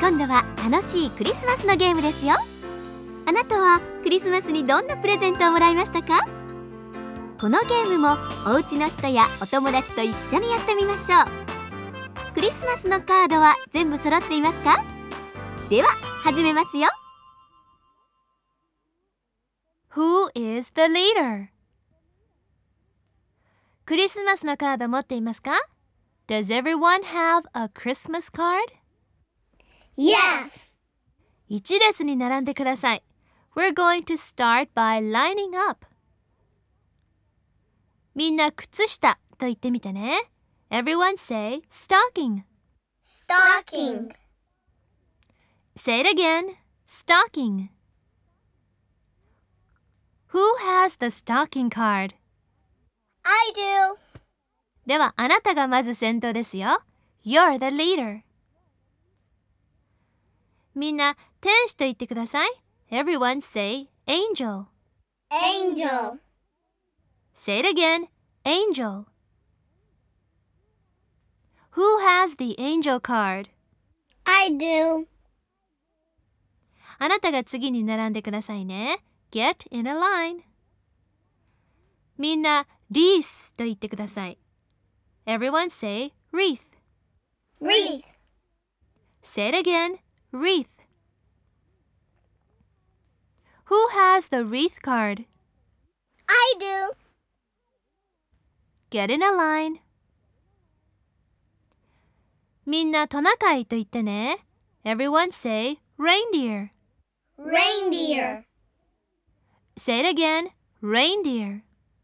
今度は楽しいクリスマスのゲームですよ。あなたはクリスマスにどんなプレゼントをもらいましたか？このゲームもお家の人やお友達と一緒にやってみましょう。クリスマスのカードは全部揃っていますか？では始めますよ。 Who is the leader? クリスマスのカード持っていますか？ Does everyone have a Christmas card? Yes! 一列に並んでください。We're going to start by lining up. みんな靴下と言ってみてね。Everyone say stocking. Stocking. Say it again. Stocking. Who has the stocking card? I do. ではあなたがまず先頭ですよ。You're the leader. みんな天使と言ってください。Everyone say angel. Angel. Say it again. Angel. Who has the angel card? I do. あなたが次に並んでくださいね。Get in a line. みんなリースと言ってください。Everyone say wreath. Wreath. Say it again. Wreath. Who has the wreath card? I do. Get in a line. みんなトナカイと言ってね。Everyone say reindeer. Reindeer. Say it again. Reindeer.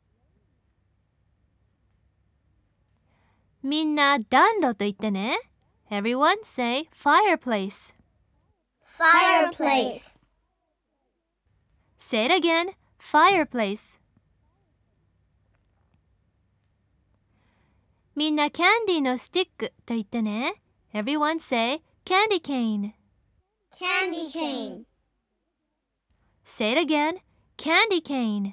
みんな暖炉と言ってね。Everyone say fireplace. Fireplace. Say it again. Fireplace. みんなキャンディーのスティックと言ってね。Everyone say candy cane. Candy cane. Say it again. Candy cane.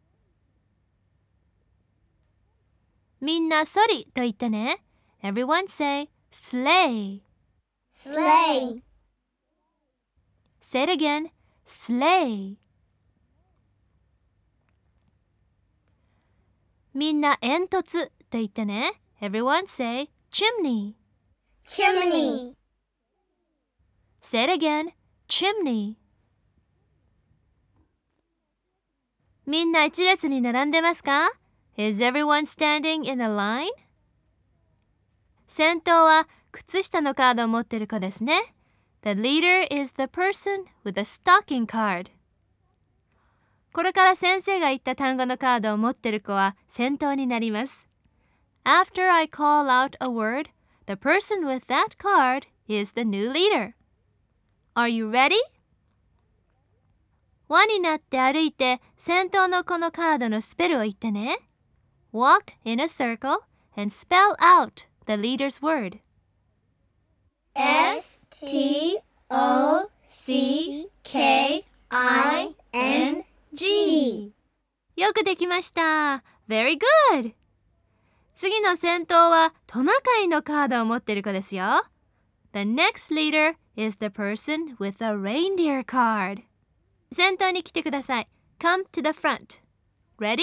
みんなソリと言ってね。Everyone say sleigh. Sleigh. Say it again. Sleigh. みんな煙突と言ってね。Everyone say chimney. Chimney. Say it again. Chimney. みんな一列に並んでますか？ Is everyone standing in a line? 先頭は靴下のカードを持っている子ですね。The leader is the person with a stocking card. これから先生が言った単語のカードを持っている子は先頭になります。After I call out a word, the person with that card is the new leader. Are you ready? 輪になって歩いて先頭のこのカードのスペルを言ってね。Walk in a circle and spell out the leader's word. Stockking. よくできました。Very good! 次の先頭はトナカイのカードを持っている子ですよ。The next leader is the person with a reindeer card. 先頭に来てください。Come to the front. Ready?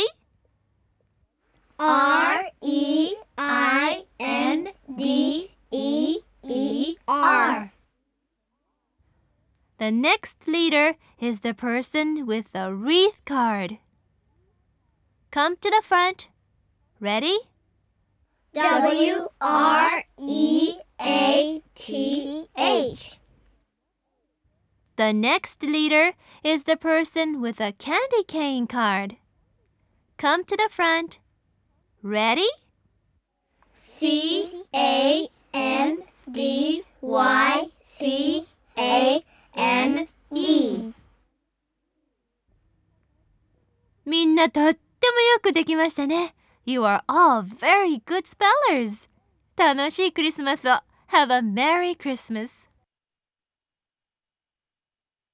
Reindeer. The next leader is the person with a wreath card. Come to the front. Ready? Wreath. The next leader is the person with a candy cane card. Come to the front. Ready? Candycane. みんなとってもよくできましたね。You are all very good spellers. 楽しいクリスマスを。Have a Merry Christmas.